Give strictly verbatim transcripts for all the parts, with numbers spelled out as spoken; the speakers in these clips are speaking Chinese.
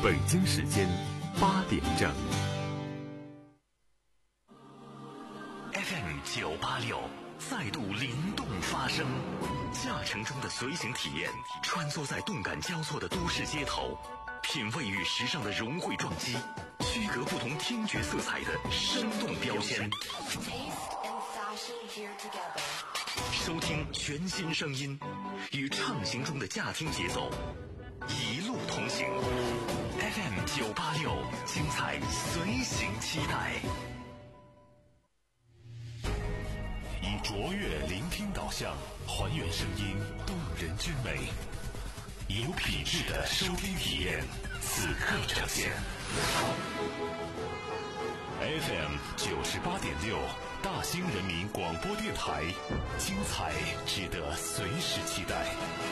北京时间八点整。 F M 九八六再度灵动发声，驾乘中的随行体验，穿梭在动感交错的都市街头，品味与时尚的融汇撞击，区隔不同听觉色彩的生动标签。收听全新声音，与畅行中的驾听节奏一路同行。F M 九八六，精彩随行期待。以卓越聆听导向，还原声音动人之美，有品质的收听体验，此刻呈现。F M 九十八点六，大兴人民广播电台，精彩值得随时期待。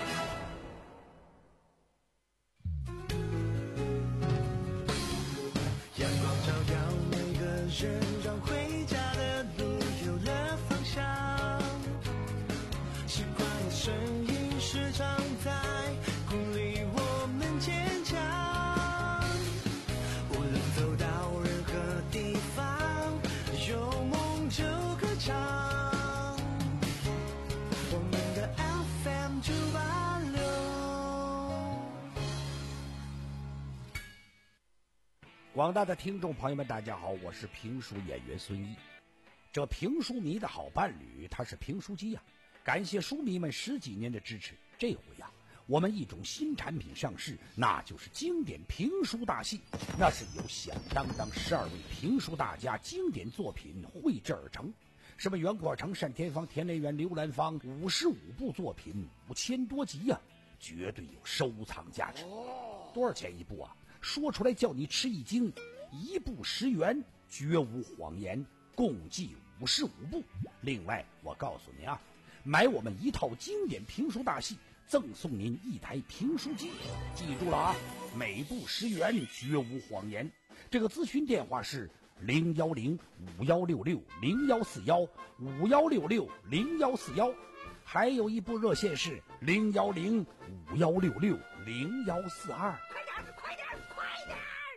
阳光照耀每个人，让回家的路有了方向。习惯的声音时常在鼓励我们坚强。无论走到任何地方，有梦就歌唱。我们的 F M 九八六。 广大的听众朋友们，大家好，我是评书演员孙一。这评书迷的好伴侣，他是评书机呀、啊。感谢书迷们十几年的支持，这回呀、啊，我们一种新产品上市，那就是经典评书大戏。那是由响当当十二位评书大家经典作品绘制而成，什么袁阔成、单田芳、田连元、刘兰芳，五十五部作品，五千多集呀、啊，绝对有收藏价值。多少钱一部啊？说出来叫你吃一惊，一部十元，绝无谎言，共计五十五部。另外我告诉你啊，买我们一套经典评书大戏，赠送您一台评书机。记住了啊，每部十元，绝无谎言。这个咨询电话是零幺零五幺六六零幺四幺五幺六六零幺四幺，还有一部热线是零幺零五幺六六零幺四二。 快点，快点，快点！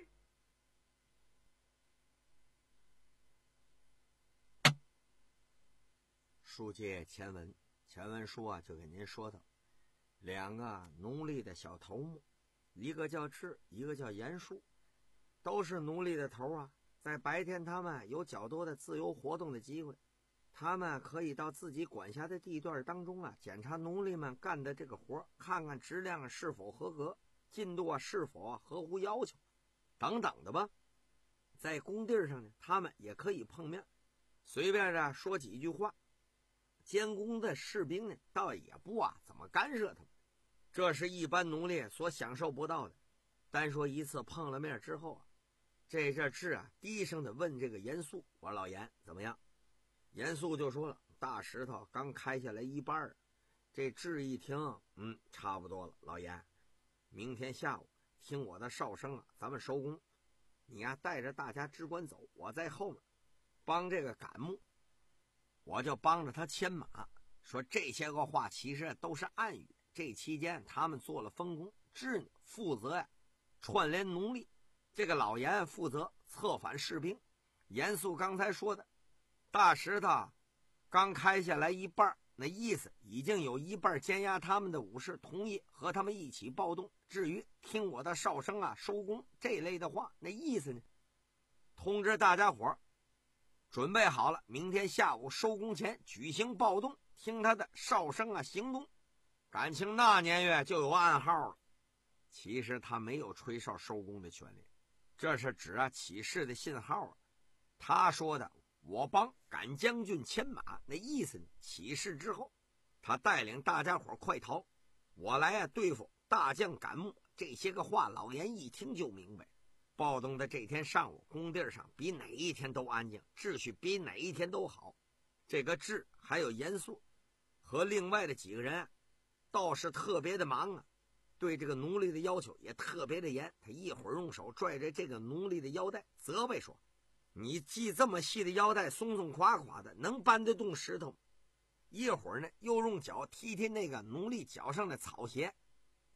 书接前文，前文书啊就给您说到，两个奴隶的小头目，一个叫智，一个叫严树，都是奴隶的头啊。在白天他们有较多的自由活动的机会，他们可以到自己管辖的地段当中啊，检查奴隶们干的这个活，看看质量是否合格，进度啊是否啊合乎要求，等等的吧。在工地上呢，他们也可以碰面，随便啊说几句话。监工的士兵呢，倒也不啊怎么干涉他们，这是一般奴隶所享受不到的。单说一次碰了面之后啊，这这智啊低声的问这个严肃：“我说老严怎么样？”严肃就说了：“大石头刚开下来一半。”这智一听，嗯，差不多了。老严，明天下午听我的哨声啊，咱们收工。你呀、啊、带着大家只管走，我在后面帮这个赶木。我就帮着他牵马，说这些个话其实都是暗语。这期间他们做了分工，智呢负责呀串联奴隶，这个老严负责策反士兵。严肃刚才说的大石头刚开下来一半，那意思已经有一半监押他们的武士同意和他们一起暴动。至于听我的哨声啊收工这类的话，那意思呢，通知大家伙准备好了，明天下午收工前举行暴动，听他的哨声啊行动。感情那年月就有暗号了，其实他没有吹哨收工的权利，这是指啊起事的信号啊。他说的我帮赶将军牵马，那意思呢，起事之后他带领大家伙快逃，我来啊对付大将赶木。这些个话老严一听就明白，暴动的这天上午，工地上比哪一天都安静，秩序比哪一天都好。这个智还有严肃和另外的几个人倒是特别的忙啊，对这个奴隶的要求也特别的严。他一会儿用手拽着这个奴隶的腰带，责备说：“你系这么细的腰带，松松垮垮的，能搬得动石头？”一会儿呢，又用脚踢踢那个奴隶脚上的草鞋。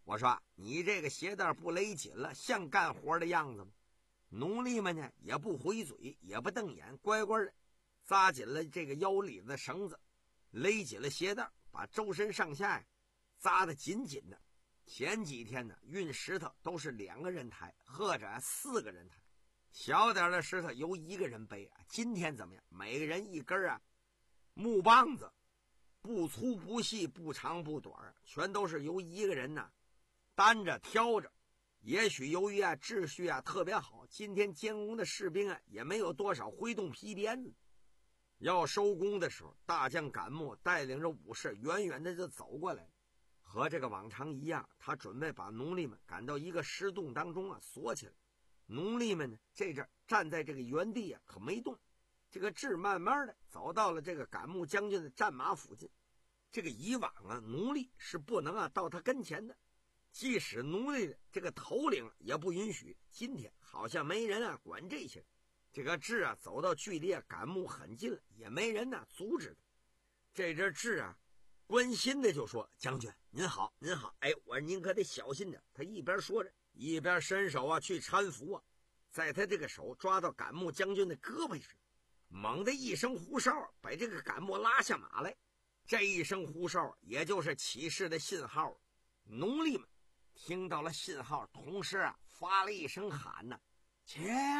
我说你这个鞋带不勒紧了，像干活的样子吗？奴隶们呢也不回嘴，也不瞪眼，乖乖的扎紧了这个腰里的绳子，勒紧了鞋带，把周身上下呀扎得紧紧的。前几天呢运石头都是两个人抬，或者四个人抬，小点的石头由一个人背啊。今天怎么样？每个人一根啊木棒子，不粗不细，不长不短，全都是由一个人呢担着挑着。也许由于啊秩序啊特别好，今天监工的士兵啊也没有多少挥动皮鞭子。要收工的时候，大将赶木带领着武士远远的就走过来了。和这个往常一样，他准备把奴隶们赶到一个石洞当中啊锁起来。奴隶们呢这阵站在这个原地啊可没动。这个智慢慢的走到了这个赶木将军的战马附近。这个以往啊奴隶是不能啊到他跟前的，即使奴隶的这个头领也不允许。今天好像没人啊管这些。这个智啊走到距离啊赶木很近了，也没人呢、啊、阻止他。这阵智啊关心的就说：“将军您好，您好，哎，我说您可得小心点。”他一边说着，一边伸手啊去搀扶啊，在他这个手抓到赶木将军的胳膊时，猛的一声呼哨，把这个赶木拉下马来。这一声呼哨也就是起事的信号。奴隶们听到了信号，同时啊发了一声喊呢：“瞧！”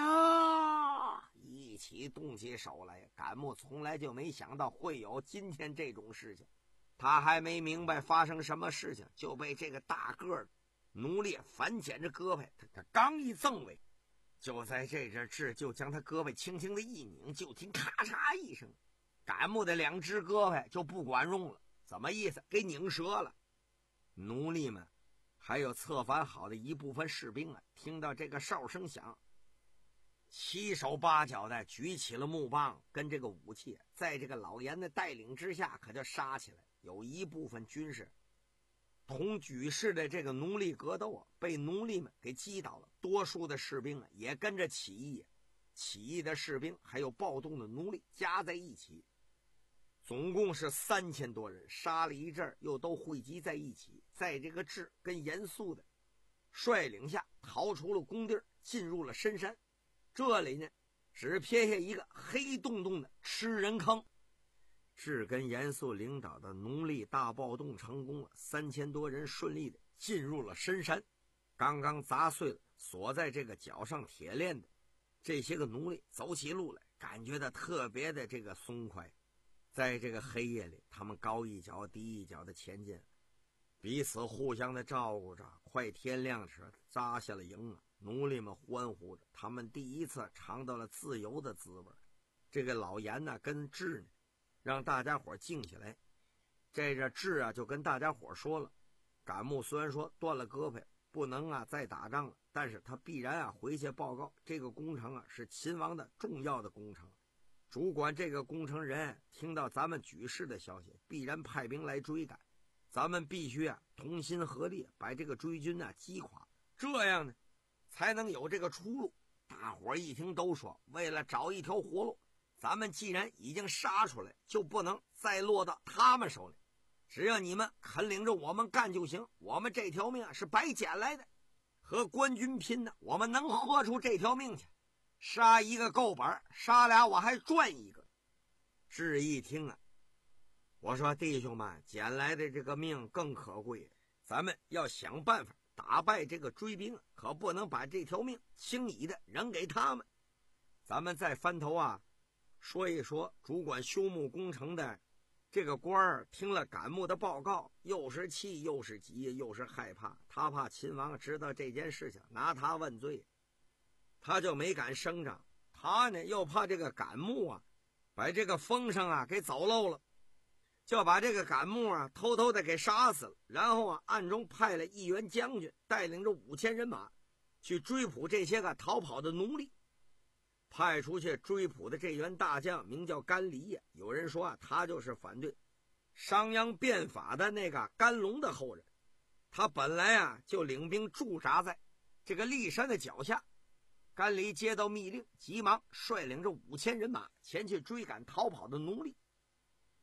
一起动起手来。赶木从来就没想到会有今天这种事情，他还没明白发生什么事情，就被这个大个儿奴隶反剪着胳膊，他刚一赠尾，就在这阵智就将他胳膊轻轻的一拧，就听咔嚓一声，赶木的两只胳膊就不管用了。怎么意思？给拧折了。奴隶们还有策反好的一部分士兵啊，听到这个哨声响，七手八脚的举起了木棒跟这个武器，在这个老严的带领之下可就杀起来。有一部分军士同举事的这个奴隶格斗啊，被奴隶们给击倒了。多数的士兵啊也跟着起义，起义的士兵还有暴动的奴隶加在一起，总共是三千多人。杀了一阵又都汇集在一起，在这个智跟严肃的率领下逃出了工地，进入了深山。这里呢只撇下一个黑洞洞的吃人坑。智跟严肃领导的奴隶大暴动成功了，三千多人顺利的进入了深山。刚刚砸碎了锁在这个脚上铁链的这些个奴隶走起路来感觉到特别的这个松快。在这个黑夜里，他们高一脚低一脚的前进，彼此互相的照顾着。快天亮时扎下了营啊，奴隶们欢呼着，他们第一次尝到了自由的滋味。这个老严呢跟智呢让大家伙静下来。这个智啊就跟大家伙说了，赶木虽然说断了胳膊不能啊再打仗了，但是他必然啊回去报告，这个工程啊是秦王的重要的工程，主管这个工程人听到咱们举事的消息，必然派兵来追赶，咱们必须啊同心合力把这个追军啊击垮，这样呢才能有这个出路。大伙一听都说，为了找一条活路，咱们既然已经杀出来，就不能再落到他们手里。只要你们肯领着我们干就行，我们这条命是白捡来的，和官军拼的，我们能豁出这条命去。杀一个够本，杀俩我还赚一个。智一听啊，我说弟兄们，捡来的这个命更可贵，咱们要想办法打败这个追兵，可不能把这条命轻易的扔给他们。咱们再翻头啊说一说主管修木工程的这个官儿，听了赶木的报告，又是气又是急又是害怕。他怕秦王知道这件事情拿他问罪，他就没敢声张。他呢又怕这个赶木啊把这个风声啊给走漏了，就把这个赶木啊偷偷的给杀死了，然后啊暗中派了一员将军带领着五千人马去追捕这些个逃跑的奴隶。派出去追捕的这员大将名叫甘黎呀，有人说啊他就是反对商鞅变法的那个甘龙的后人。他本来啊就领兵驻扎在这个骊山的脚下。甘黎接到密令，急忙率领着五千人马前去追赶逃跑的奴隶。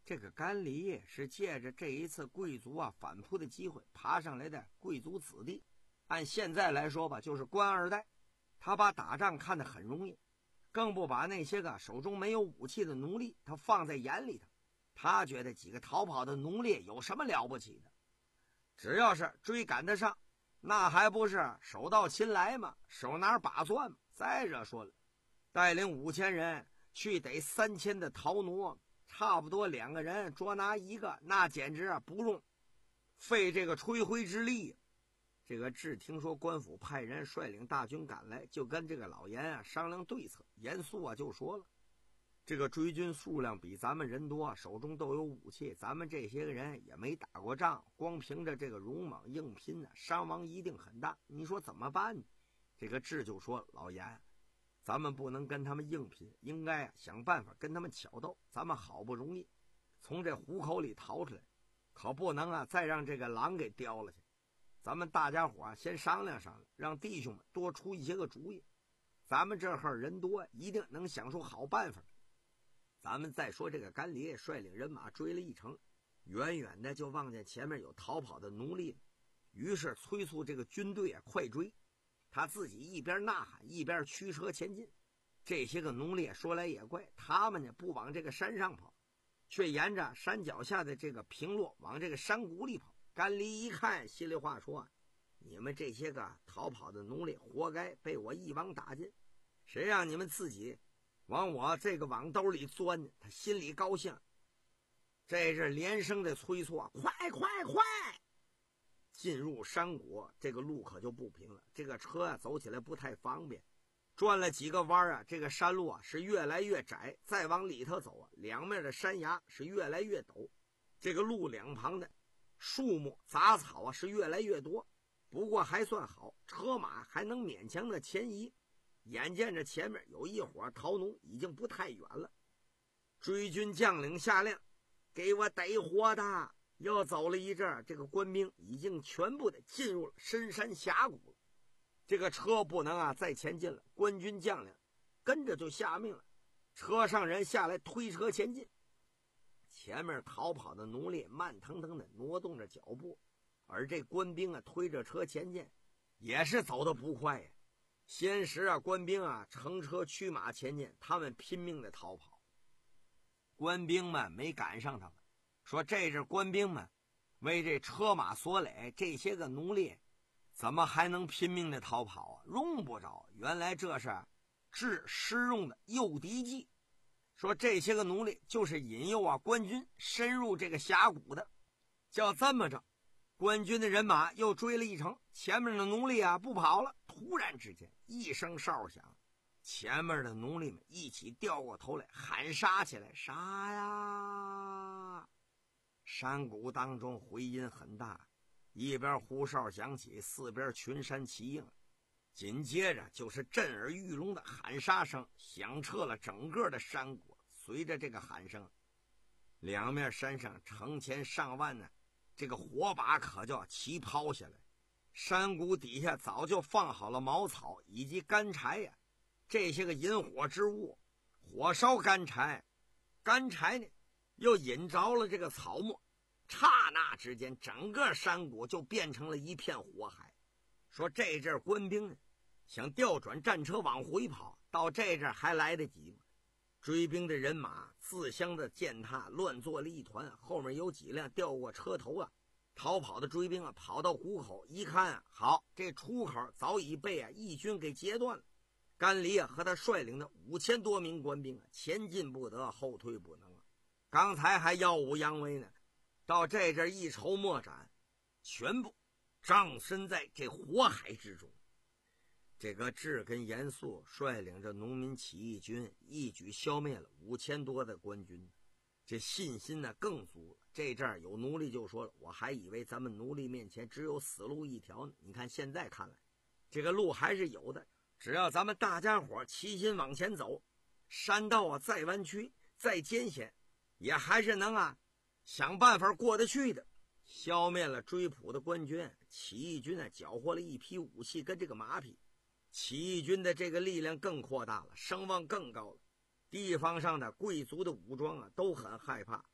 这个甘黎是借着这一次贵族啊反扑的机会爬上来的贵族子弟，按现在来说吧，就是官二代。他把打仗看得很容易，更不把那些个手中没有武器的奴隶他放在眼里头。他觉得几个逃跑的奴隶有什么了不起的，只要是追赶得上，那还不是手到擒来吗？手拿把攥吗？再者说了，带领五千人去逮三千的逃奴，差不多两个人捉拿一个，那简直啊不用费这个吹灰之力。这个志听说官府派人率领大军赶来，就跟这个老严啊商量对策。严肃啊就说了，这个追军数量比咱们人多，手中都有武器，咱们这些个人也没打过仗，光凭着这个勇猛硬拼呢、啊，伤亡一定很大。你说怎么办呢？这个志就说，老严，咱们不能跟他们硬拼，应该啊想办法跟他们巧斗。咱们好不容易从这虎口里逃出来，可不能啊再让这个狼给叼了去。咱们大家伙啊先商量商量，让弟兄们多出一些个主意。咱们这会儿人多，一定能想出好办法。咱们再说这个甘黎率领人马追了一程，远远的就望见前面有逃跑的奴隶了，于是催促这个军队啊快追。他自己一边呐喊一边驱车前进。这些个奴隶说来也怪，他们呢不往这个山上跑，却沿着山脚下的这个平路往这个山谷里跑。甘黎一看，心里话说，你们这些个逃跑的奴隶活该被我一网打尽，谁让你们自己往我这个网兜里钻呢？他心里高兴，这是连声的催促啊，快快快！进入山谷，这个路可就不平了，这个车啊走起来不太方便，转了几个弯啊，这个山路啊是越来越窄，再往里头走啊，两面的山崖是越来越陡，这个路两旁的树木杂草啊是越来越多，不过还算好，车马还能勉强的前移。眼见着前面有一伙逃奴，已经不太远了。追军将领下令，给我逮活的！又走了一阵，这个官兵已经全部的进入了深山峡谷了。这个车不能啊再前进了，官军将领跟着就下命了，车上人下来推车前进。前面逃跑的奴隶慢腾腾的挪动着脚步，而这官兵啊推着车前进，也是走得不快呀。先时啊，官兵啊乘车驱马前进，他们拼命的逃跑。官兵们没赶上他们，说这是官兵们为这车马所累，这些个奴隶怎么还能拼命的逃跑啊？用不着，原来这是治施用的诱敌计。说这些个奴隶就是引诱啊官军深入这个峡谷的。叫这么着，官军的人马又追了一程，前面的奴隶啊不跑了。突然之间一声哨响，前面的奴隶们一起掉过头来喊杀起来，杀呀！山谷当中回音很大，一边呼哨响起，四边群山齐应，紧接着就是震耳欲聋的喊杀声，响彻了整个的山谷。随着这个喊声，两面山上成千上万呢，这个火把可就要齐抛下来。山谷底下早就放好了茅草以及干柴呀，这些个引火之物，火烧干柴，干柴呢又引着了这个草木，刹那之间整个山谷就变成了一片火海。说这阵官兵呢想调转战车往回跑，到这阵还来得及吗？追兵的人马自相的践踏，乱作了一团，后面有几辆掉过车头啊，逃跑的追兵啊跑到谷口一看啊，好，这出口早已被啊义军给截断了。甘黎啊和他率领的五千多名官兵啊前进不得，后退不能啊，刚才还耀武扬威呢，到这阵一筹莫展，全部葬身在这火海之中。这个志跟严肃率领着农民起义军一举消灭了五千多的官军，这信心呢更足了。这阵儿有奴隶就说了，我还以为咱们奴隶面前只有死路一条呢，你看现在看来这个路还是有的，只要咱们大家伙齐心往前走，山道啊再弯曲再艰险，也还是能啊想办法过得去的。消灭了追捕的官军，起义军啊缴获了一批武器跟这个马匹，起义军的这个力量更扩大了，声望更高了。地方上的贵族的武装啊都很害怕，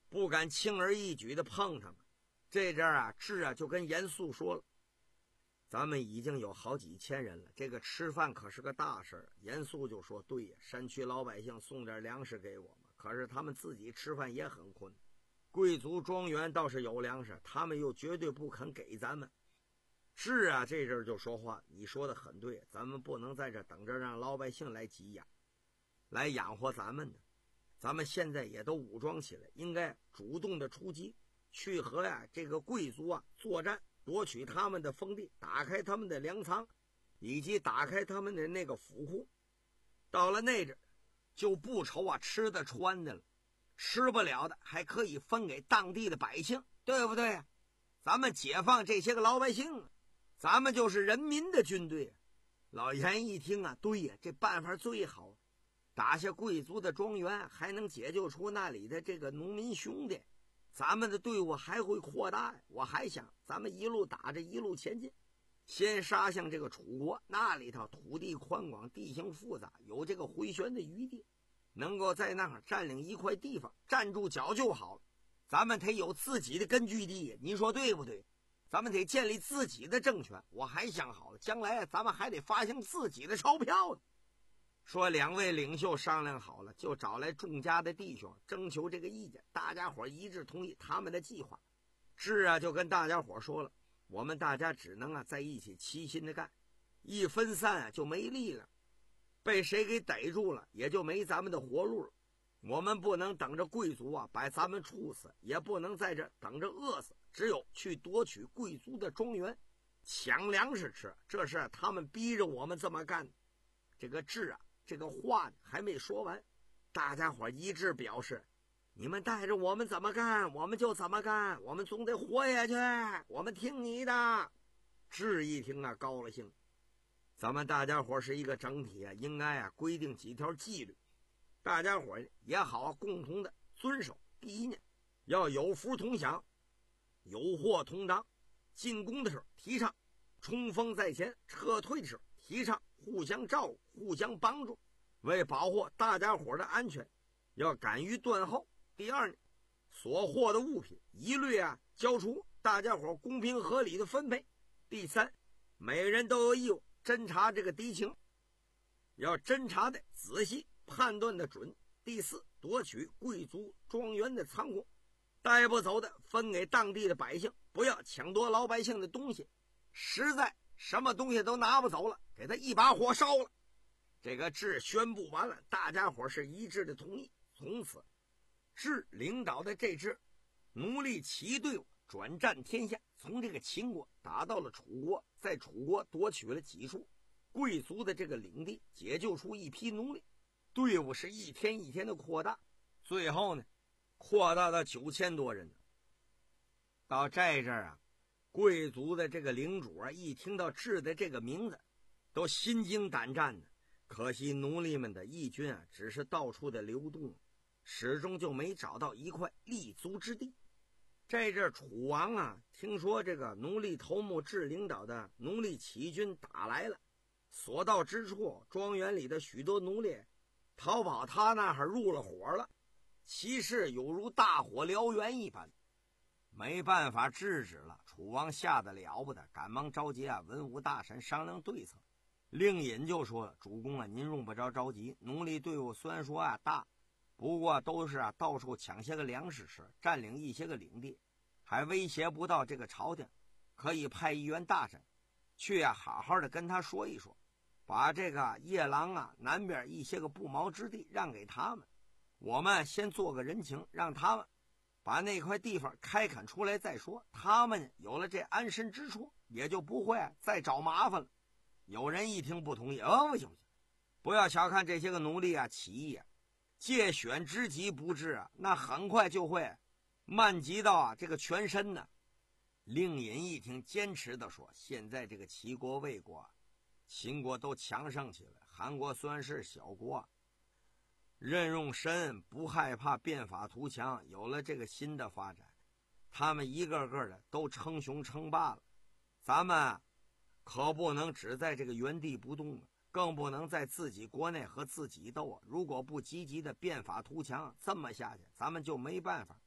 不敢轻而易举的碰他们。这阵儿啊，智啊就跟严肃说了：“咱们已经有好几千人了，这个吃饭可是个大事儿。”严肃就说：“对呀，山区老百姓送点粮食给我们，可是他们自己吃饭也很困。贵族庄园倒是有粮食，他们又绝对不肯给咱们。”是啊，这阵儿就说话：“你说的很对，咱们不能在这等着让老百姓来给养，来养活咱们的。咱们现在也都武装起来，应该主动的出击，去和呀这个贵族啊作战，夺取他们的封地，打开他们的粮仓，以及打开他们的那个府库。到了那阵就不愁啊吃的穿的了，吃不了的还可以分给当地的百姓，对不对？咱们解放这些个老百姓，咱们就是人民的军队。”老严一听啊，对呀，这办法最好，打下贵族的庄园，还能解救出那里的这个农民兄弟，咱们的队伍还会扩大呀。我还想咱们一路打着一路前进，先杀向这个楚国，那里头土地宽广，地形复杂，有这个回旋的余地，能够在那儿占领一块地方，站住脚就好了。咱们得有自己的根据地，您说对不对？咱们得建立自己的政权。我还想好了，将来咱们还得发行自己的钞票呢。说两位领袖商量好了，就找来众家的弟兄征求这个意见，大家伙一致同意他们的计划。智啊就跟大家伙说了，我们大家只能啊在一起齐心的干，一分散啊就没力了，被谁给逮住了也就没咱们的活路了。我们不能等着贵族啊把咱们处死，也不能在这等着饿死，只有去夺取贵族的庄园，抢粮食吃，这是他们逼着我们这么干的。这个智啊这个话还没说完，大家伙一致表示，你们带着我们怎么干我们就怎么干，我们总得活下去，我们听你的。智一听啊高了兴，咱们大家伙是一个整体啊，应该啊规定几条纪律，大家伙也好啊共同的遵守。第一呢，要有福同享，有祸同当。进攻的时候提倡冲锋在前，撤退的时候提倡互相照顾，互相帮助。为保护大家伙的安全，要敢于断后。第二呢，所获的物品一律啊交出，大家伙公平合理的分配。第三，每个人都有义务侦查这个敌情，要侦查的仔细，判断的准。第四，夺取贵族庄园的仓库，带不走的分给当地的百姓，不要抢夺老百姓的东西，实在什么东西都拿不走了，给他一把火烧了。这个智宣布完了，大家伙是一致的同意。从此智领导的这支奴隶起义队伍转战天下，从这个秦国打到了楚国，在楚国夺取了几处贵族的这个领地，解救出一批奴隶。队伍是一天一天的扩大，最后呢扩大到九千多人。到这阵儿啊，贵族的这个领主啊一听到智的这个名字都心惊胆战的。可惜奴隶们的义军啊只是到处的流动，始终就没找到一块立足之地。这阵楚王啊听说这个奴隶头目智领导的奴隶起义军打来了，所到之处庄园里的许多奴隶逃跑他那儿入了火了，其势有如大火燎原一般，没办法制止了。楚王吓得了不得，赶忙召集啊文武大臣商量对策。令尹就说了，主公啊，您用不着着急，奴隶队伍虽然说啊大，不过都是啊到处抢些个粮食吃，占领一些个领地，还威胁不到这个朝廷，可以派一员大臣去啊好好的跟他说一说，把这个夜郎啊南边一些个不毛之地让给他们，我们先做个人情，让他们把那块地方开垦出来再说，他们有了这安身之处，也就不会再找麻烦了。有人一听不同意，哦，不行不行，不要小看这些个奴隶啊起义啊，借选之急不至啊，那很快就会漫及到啊这个全身呢。令尹一听坚持的说，现在这个齐国魏国秦国都强盛起来，韩国虽然是小国，任用深，不害怕变法图强，有了这个新的发展，他们一个个的都称雄称霸了，咱们可不能只在这个原地不动了，更不能在自己国内和自己斗啊！如果不积极的变法图强，这么下去咱们就没办法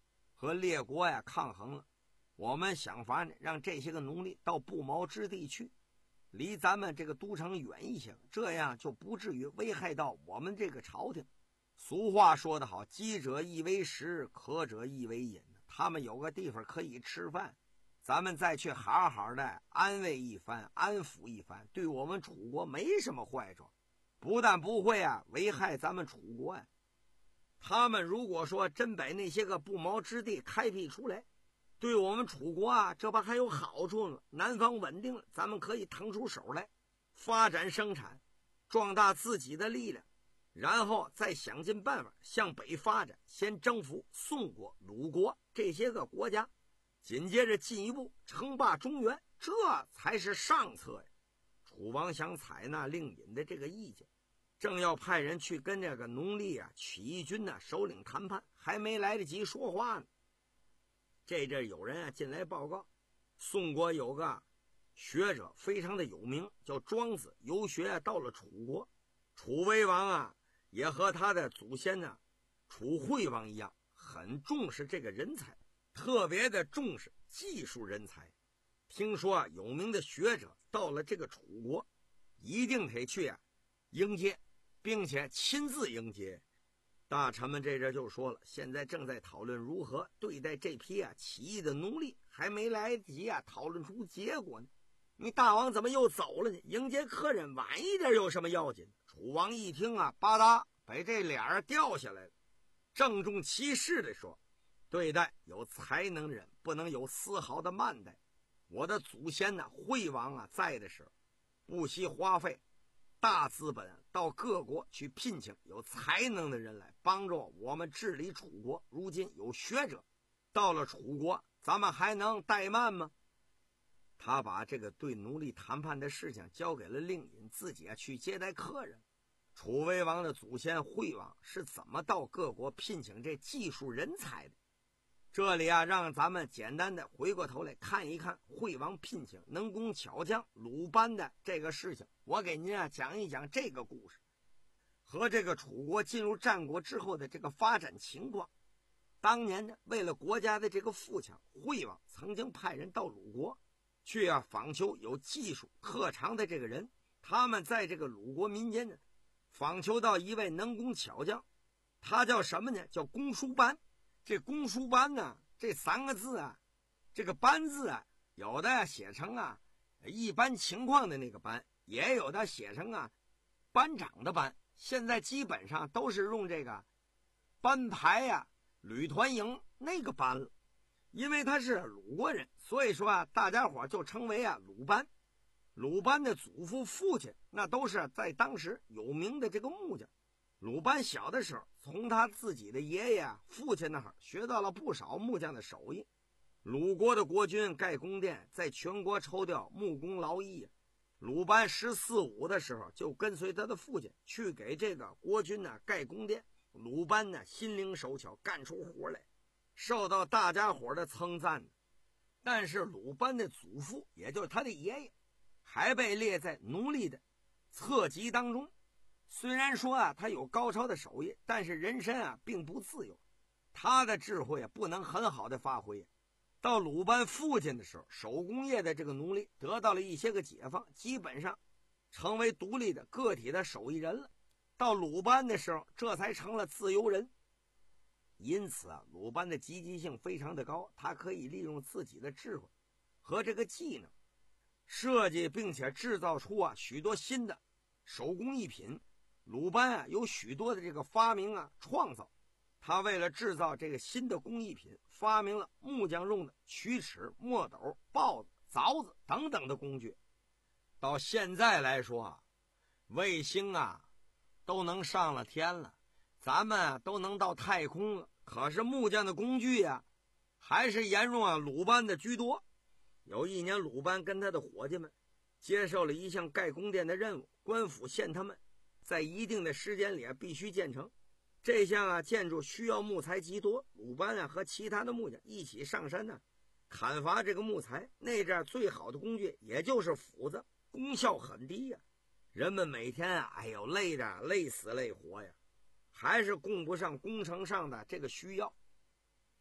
和列国呀抗衡了。我们想法呢，让这些个奴隶到不毛之地去，离咱们这个都城远一些，这样就不至于危害到我们这个朝廷。俗话说得好，饥者亦为食，渴者亦为饮。他们有个地方可以吃饭，咱们再去好好的安慰一番，安抚一番，对我们楚国没什么坏处，不但不会啊危害咱们楚国呀。他们如果说真把那些个不毛之地开辟出来，对我们楚国啊这不还有好处呢？南方稳定了，咱们可以腾出手来发展生产，壮大自己的力量，然后再想尽办法向北发展，先征服宋国、鲁国这些个国家，紧接着进一步称霸中原，这才是上策呀。楚王想采纳令尹的这个意见，正要派人去跟这个农历啊起义军呢首领谈判，还没来得及说话呢，这阵有人啊进来报告，宋国有个学者非常的有名，叫庄子，游学到了楚国。楚威王啊也和他的祖先呢楚惠王一样，很重视这个人才，特别的重视技术人才。听说啊有名的学者到了这个楚国，一定得去啊迎接，并且亲自迎接。大臣们这阵就说了，现在正在讨论如何对待这批啊起义的奴隶，还没来得及啊讨论出结果呢。你大王怎么又走了呢？迎接客人晚一点有什么要紧？楚王一听啊，吧嗒把这脸儿掉下来了，郑重其事地说，对待有才能的人不能有丝毫的慢待。我的祖先呢惠王啊在的时候，不惜花费大资本到各国去聘请有才能的人来帮助我们治理楚国。如今有学者到了楚国，咱们还能怠慢吗？他把这个对奴隶谈判的事情交给了令尹，自己啊去接待客人。楚威王的祖先惠王是怎么到各国聘请这技术人才的？这里啊让咱们简单的回过头来看一看惠王聘请能工巧匠鲁班的这个事情。我给您啊讲一讲这个故事和这个楚国进入战国之后的这个发展情况。当年呢，为了国家的这个富强，惠王曾经派人到鲁国去啊访求有技术特长的这个人。他们在这个鲁国民间呢访求到一位能工巧匠，他叫什么呢？叫公叔班。这公叔班呢，这三个字啊，这个班字啊，有的写成啊一般情况的那个班，也有的写成啊班长的班。现在基本上都是用这个班排呀、啊、旅团营那个班了。因为他是鲁国人，所以说啊大家伙就称为啊鲁班。鲁班的祖父父亲那都是在当时有名的这个木匠。鲁班小的时候从他自己的爷爷父亲那儿学到了不少木匠的手艺。鲁国的国君盖宫殿在全国抽调木工劳役，鲁班十四五的时候就跟随他的父亲去给这个国君呢盖宫殿。鲁班呢心灵手巧，干出活来，受到大家伙的称赞。但是鲁班的祖父也就是他的爷爷还被列在奴隶的册籍当中。虽然说啊他有高超的手艺，但是人身啊并不自由，他的智慧啊不能很好的发挥。到鲁班父亲的时候，手工业的这个奴隶得到了一些个解放，基本上成为独立的个体的手艺人了。到鲁班的时候，这才成了自由人。因此啊鲁班的积极性非常的高，他可以利用自己的智慧和这个技能设计并且制造出啊许多新的手工艺品。鲁班啊有许多的这个发明啊创造，他为了制造这个新的工艺品，发明了木匠用的曲尺、墨斗、刨子、凿子等等的工具。到现在来说啊，卫星啊都能上了天了，咱们啊都能到太空了，可是木匠的工具啊还是沿用啊鲁班的居多。有一年，鲁班跟他的伙计们接受了一项盖宫殿的任务，官府限他们在一定的时间里啊必须建成。这项啊建筑需要木材极多，鲁班啊和其他的木匠一起上山呢、啊、砍伐这个木材。那阵最好的工具也就是斧子，功效很低呀、啊。人们每天啊哎呦累的累死累活呀，还是供不上工程上的这个需要。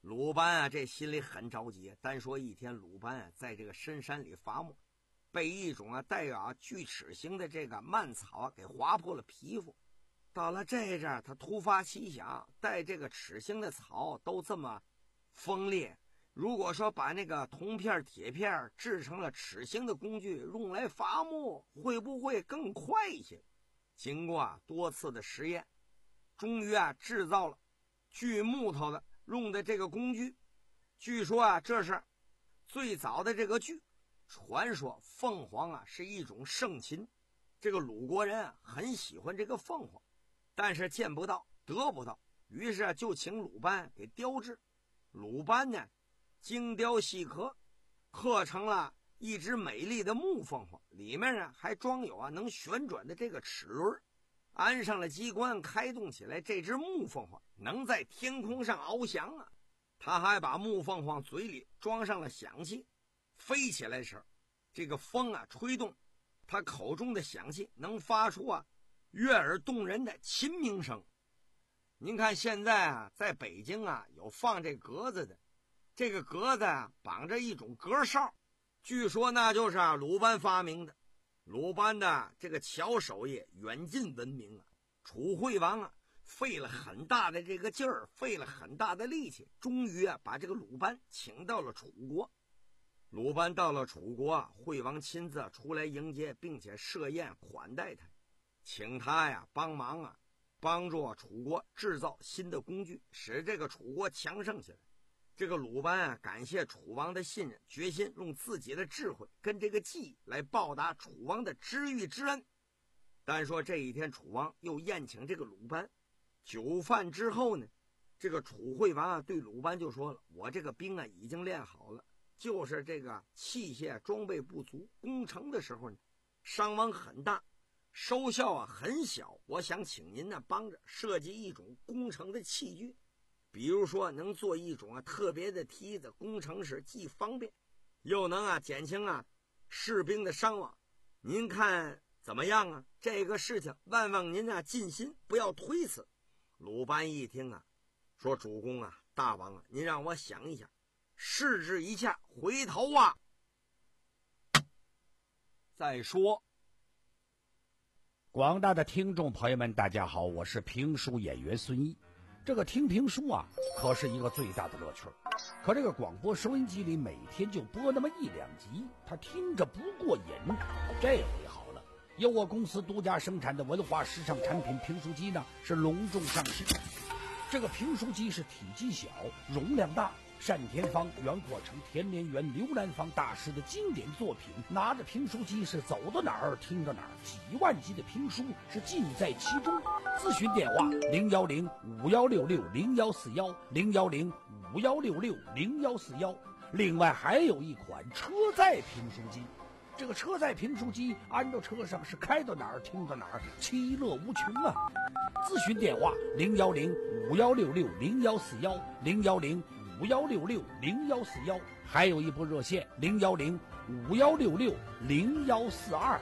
鲁班啊，这心里很着急。单说一天，鲁班啊，在这个深山里伐木，被一种啊带有啊锯齿形的这个蔓草啊给划破了皮肤。到了这阵，他突发奇想，带这个齿形的草都这么锋利，如果说把那个铜片、铁片制成了齿形的工具，用来伐木，会不会更快一些？经过啊多次的实验，终于啊制造了锯木头的用的这个工具。据说啊这是最早的这个锯。传说凤凰啊是一种圣禽，这个鲁国人啊很喜欢这个凤凰，但是见不到，得不到，于是啊就请鲁班给雕制。鲁班呢精雕细刻，刻成了一只美丽的木凤凰，里面呢还装有啊能旋转的这个齿轮，安上了机关，开动起来，这只木凤凰能在天空上翱翔啊！他还把木凤凰嘴里装上了响器，飞起来时，这个风啊吹动他口中的响器，能发出啊悦耳动人的琴鸣声。您看现在啊，在北京啊有放这格子的，这个格子啊绑着一种格哨，据说那就是啊鲁班发明的。鲁班的这个巧手艺远近闻名啊，楚惠王啊费了很大的这个劲儿，费了很大的力气，终于啊把这个鲁班请到了楚国。鲁班到了楚国啊，惠王亲自出来迎接，并且设宴款待他，请他呀帮忙啊帮助楚国制造新的工具，使这个楚国强盛起来。这个鲁班啊感谢楚王的信任，决心用自己的智慧跟这个技艺来报答楚王的知遇之恩。但说这一天楚王又宴请这个鲁班，酒饭之后呢，这个楚惠王啊对鲁班就说了，我这个兵啊已经练好了，就是这个器械装备不足，攻城的时候呢伤亡很大，收效啊很小，我想请您呢帮着设计一种攻城的器具，比如说能做一种啊特别的梯子，攻城时既方便又能啊减轻啊士兵的伤亡，您看怎么样啊？这个事情万望您啊尽心，不要推辞。鲁班一听啊，说主公啊，大王啊，您让我想一想，试之一下，回头啊再说。 广大的听众朋友们，大家好，我是评书演员孙一。这个听评书啊，可是一个最大的乐趣。可这个广播收音机里每天就播那么一两集，他听着不过瘾。这回好了，由我公司独家生产的文化时尚产品评书机呢，是隆重上市。这个评书机是体积小，容量大，单田芳、袁阔成、田连元、刘兰芳大师的经典作品，拿着评书机是走到哪儿听到哪儿，几万集的评书是尽在其中。咨询电话零幺零五幺六六零幺四幺零幺零五幺六六零幺四幺。另外还有一款车载评书机，这个车载评书机安到车上是开到哪儿听到哪儿，其乐无穷啊！咨询电话零幺零五幺六六零幺四幺零幺零五幺六六零幺四幺，还有一部热线零幺零五幺六六零幺四二。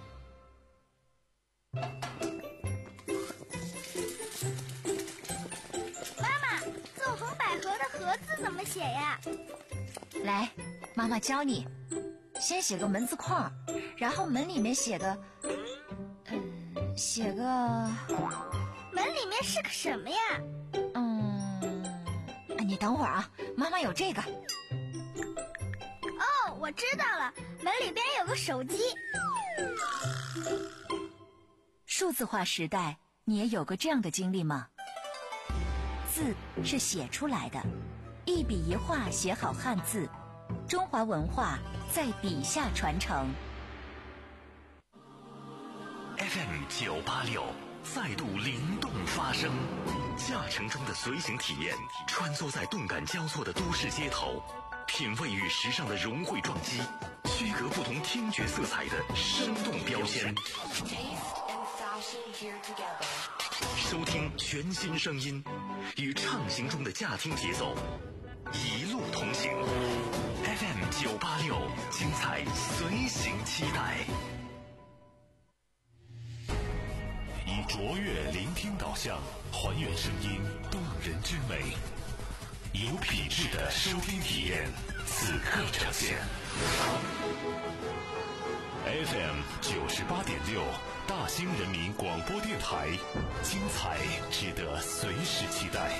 妈妈，纵横捭阖的阖字怎么写呀？ 来，妈妈教你。先写个门字框，然后门里面写个，嗯，写个。 门里面是个什么呀？ 嗯，你等会儿啊，妈妈有这个。 哦，我知道了，门里边有个手机。 数字化时代，你也有个这样的经历吗？字是写出来的，一笔一画写好汉字，中华文化在笔下传承。 F M 九八六再度灵动发声，驾乘中的随行体验，穿梭在动感交错的都市街头，品味与时尚的融汇撞击，区隔不同听觉色彩的生动标签。收听全新声音，与畅行中的驾听节奏，一路同行。F M 九八六，精彩随行期待。以卓越聆听导向，还原声音动人之美。 有品质的收听体验，此刻呈现。F M 九十八点六，大兴人民广播电台，精彩值得随时期待。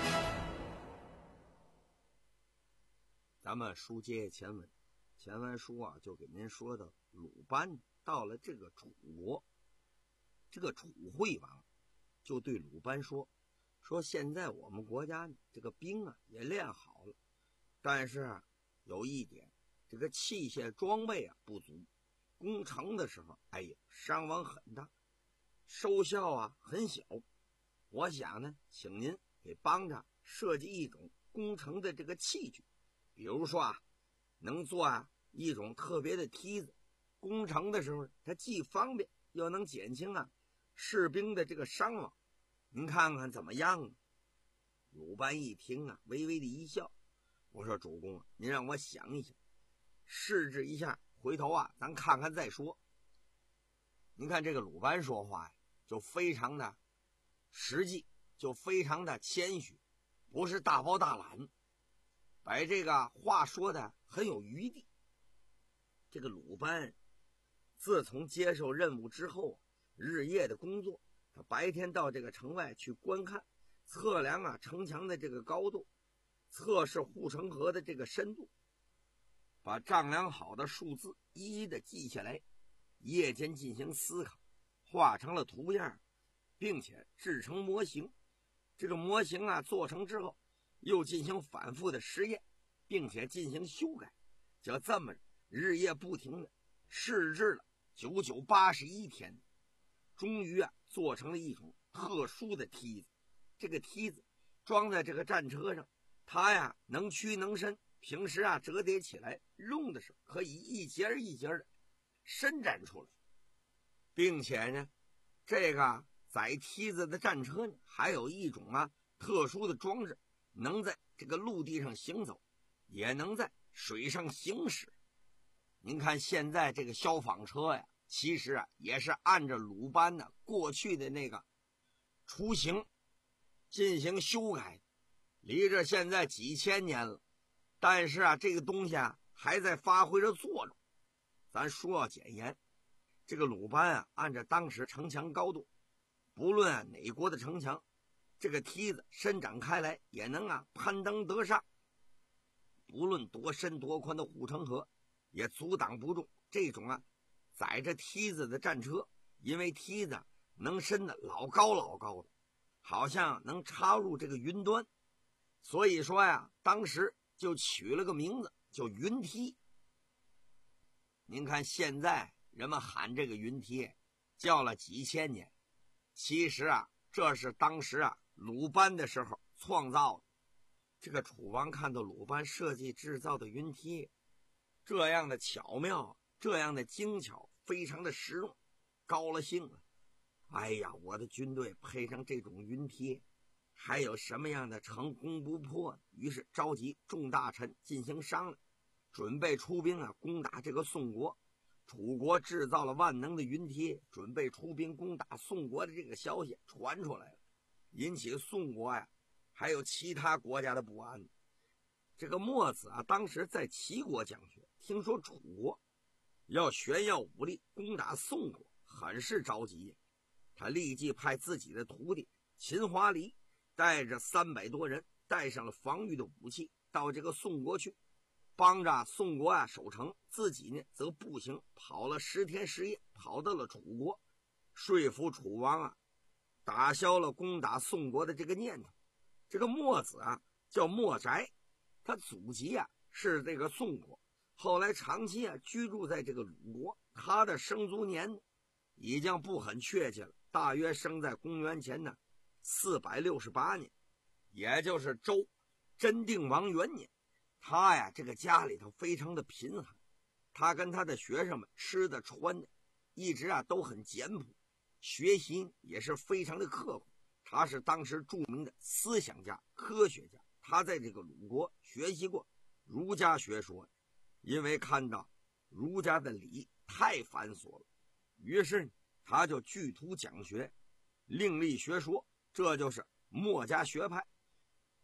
咱们书接前文，前文书啊就给您说的鲁班到了这个楚国，这个楚惠王就对鲁班说说现在我们国家这个兵啊也练好了，但是啊有一点，这个器械装备啊不足，攻城的时候哎呀伤亡很大，收效啊很小。我想呢请您给帮着设计一种攻城的这个器具，比如说啊能做啊一种特别的梯子，攻城的时候它既方便又能减轻啊士兵的这个伤亡，您看看怎么样啊？鲁班一听啊微微的一笑，我说主公啊，您让我想一想，试制一下，回头啊咱看看再说。您看这个鲁班说话呀就非常的实际，就非常的谦虚，不是大包大揽，把这个话说的很有余地。这个鲁班自从接受任务之后啊，日夜的工作，他白天到这个城外去观看，测量啊城墙的这个高度，测试护城河的这个深度，把丈量好的数字一一的记下来，夜间进行思考，画成了图样，并且制成模型。这个模型啊做成之后，又进行反复的实验，并且进行修改，就这么日夜不停的试制了九九八十一天，终于啊做成了一种特殊的梯子。这个梯子装在这个战车上，它呀能屈能伸，平时啊折叠起来用的时候可以一节一节的伸展出来，并且呢这个载梯子的战车呢还有一种啊特殊的装置，能在这个陆地上行走，也能在水上行驶。您看现在这个消防车呀，其实啊也是按照鲁班的过去的那个雏形进行修改，离着现在几千年了，但是啊这个东西啊还在发挥着作用。咱说要简言，这个鲁班啊按照当时城墙高度，不论啊哪国的城墙，这个梯子伸展开来也能啊攀登得上，不论多深多宽的护城河也阻挡不住这种啊载着梯子的战车，因为梯子能伸得老高老高的，好像能插入这个云端，所以说呀当时就取了个名字叫云梯。您看现在人们喊这个云梯叫了几千年，其实啊这是当时啊鲁班的时候创造的。这个楚王看到鲁班设计制造的云梯这样的巧妙，这样的精巧，非常的实用，高了兴了。哎呀，我的军队配上这种云梯还有什么样的成功不破呢？于是召集众大臣进行商量，准备出兵啊攻打这个宋国。楚国制造了万能的云梯，准备出兵攻打宋国的这个消息传出来了，引起宋国呀还有其他国家的不安。这个墨子啊当时在齐国讲学，听说楚国要炫耀武力攻打宋国，很是着急。他立即派自己的徒弟秦华黎带着三百多人，带上了防御的武器，到这个宋国去帮着宋国啊守城，自己呢则步行跑了十天十夜，跑到了楚国，说服楚王啊打消了攻打宋国的这个念头。这个墨子啊叫墨翟，他祖籍啊是这个宋国，后来长期啊居住在这个鲁国，他的生卒年已经不很确切了，大约生在公元前呢四百六十八年，也就是周真定王元年。他呀这个家里头非常的贫寒，他跟他的学生们吃的穿的一直啊都很简朴，学习也是非常的刻苦。他是当时著名的思想家、科学家，他在这个鲁国学习过儒家学说，因为看到儒家的礼太繁琐了，于是他就聚图讲学，另立学说，这就是墨家学派。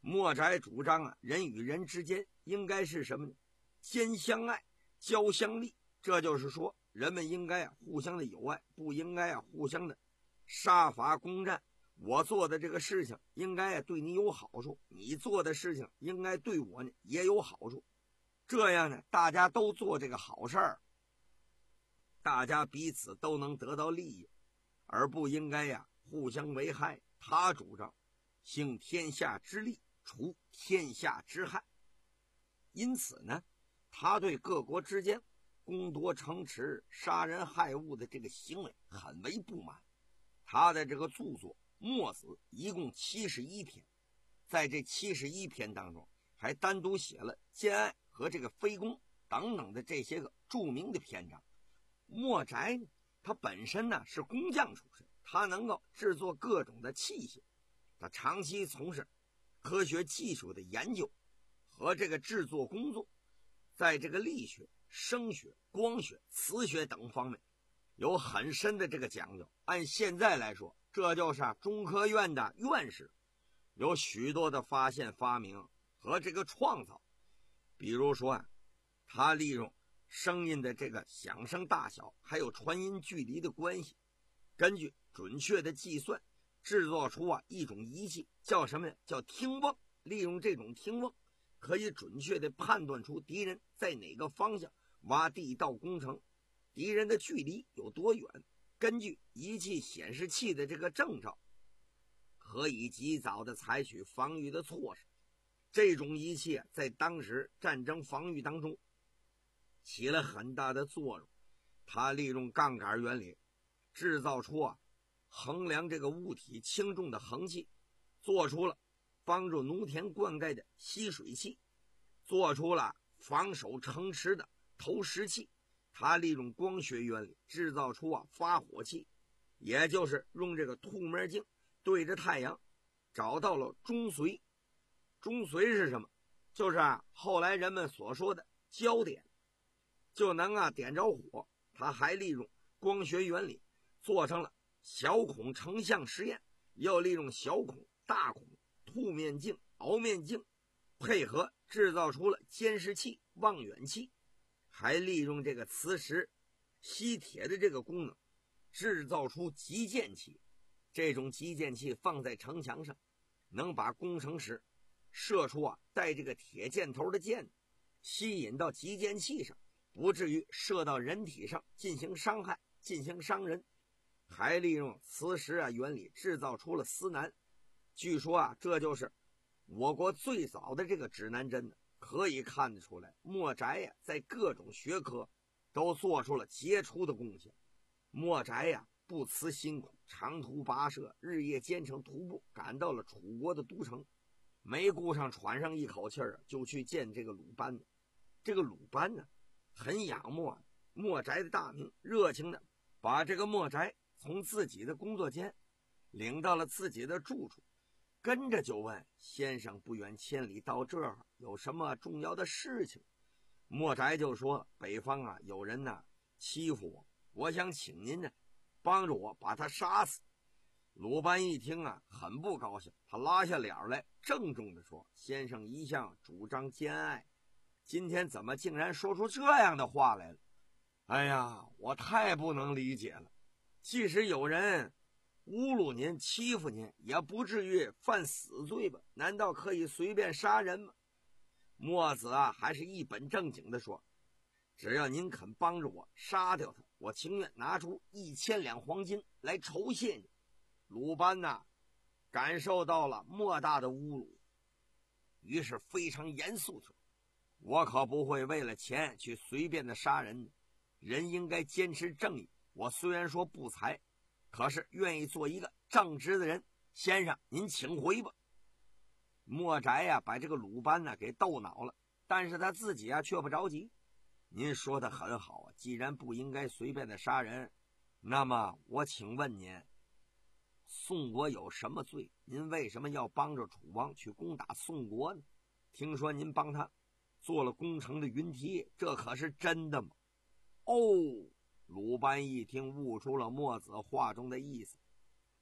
莫宅主张啊，人与人之间应该是什么呢？兼相爱，交相利。这就是说，人们应该啊互相的友爱，不应该啊互相的杀伐攻战。我做的这个事情应该啊对你有好处，你做的事情应该对我呢也有好处。这样呢，大家都做这个好事儿，大家彼此都能得到利益，而不应该呀互相为害。他主张兴天下之利，除天下之害。因此呢，他对各国之间攻夺城池、杀人害物的这个行为很为不满。他的这个著作《墨子》一共七十一篇，在这七十一篇当中，还单独写了兼爱和这个非攻等等的这些个著名的篇章。莫宅呢，他本身呢是工匠出身，他能够制作各种的器械，他长期从事科学技术的研究和这个制作工作，在这个力学、声学、光学、磁学等方面有很深的这个讲究。按现在来说，这就是啊中科院的院士，有许多的发现、发明和这个创造。比如说啊，他利用声音的这个响声大小，还有传音距离的关系，根据准确的计算，制作出啊一种仪器，叫什么呀？叫听瓮。利用这种听瓮，可以准确地判断出敌人在哪个方向挖地道工程，敌人的距离有多远。根据仪器显示器的这个征兆，可以及早地采取防御的措施。这种仪器啊，在当时战争防御当中起了很大的作用。它利用杠杆原理，制造出啊衡量这个物体轻重的衡器，做出了帮助农田灌溉的吸水器，做出了防守城池的投石器。它利用光学原理制造出啊发火器，也就是用这个凸面镜对着太阳，找到了中髓。中髓是什么？就是啊后来人们所说的焦点，就能啊点着火。它还利用光学原理做成了小孔成像实验，又利用小孔、大孔、凸面镜、凹面镜配合制造出了监视器、望远器，还利用这个磁石吸铁的这个功能，制造出击剑器。这种击剑器放在城墙上，能把工程师射出啊带这个铁箭头的箭，吸引到击剑器上，不至于射到人体上进行伤害、进行伤人。还利用磁石啊原理制造出了司南。据说啊，这就是我国最早的这个指南针呢。可以看得出来，莫宅呀在各种学科都做出了杰出的贡献。莫宅呀不辞辛苦，长途跋涉，日夜兼程徒步，赶到了楚国的都城，没顾上喘上一口气儿，就去见这个鲁班。这个鲁班呢，很仰慕啊莫宅的大名，热情的把这个莫宅从自己的工作间领到了自己的住处，跟着就问：先生不远千里到这儿，有什么重要的事情？莫宅就说：北方啊有人呢、啊、欺负我，我想请您呢帮助我把他杀死。鲁班一听啊很不高兴，他拉下脸来郑重地说：先生一向主张兼爱，今天怎么竟然说出这样的话来了？哎呀，我太不能理解了。即使有人侮辱您、欺负您，也不至于犯死罪吧？难道可以随便杀人吗？墨子啊还是一本正经地说：只要您肯帮助我杀掉他，我情愿拿出一千两黄金来酬谢你。鲁班呐、啊、感受到了莫大的侮辱，于是非常严肃地说：我可不会为了钱去随便的杀人，人应该坚持正义。我虽然说不才，可是愿意做一个正直的人。先生您请回吧。莫宅呀、啊、把这个鲁班呢给逗恼了，但是他自己啊却不着急。您说的很好啊，既然不应该随便的杀人，那么我请问您，宋国有什么罪？您为什么要帮着楚王去攻打宋国呢？听说您帮他做了攻城的云梯，这可是真的吗？哦，鲁班一听悟出了墨子话中的意思，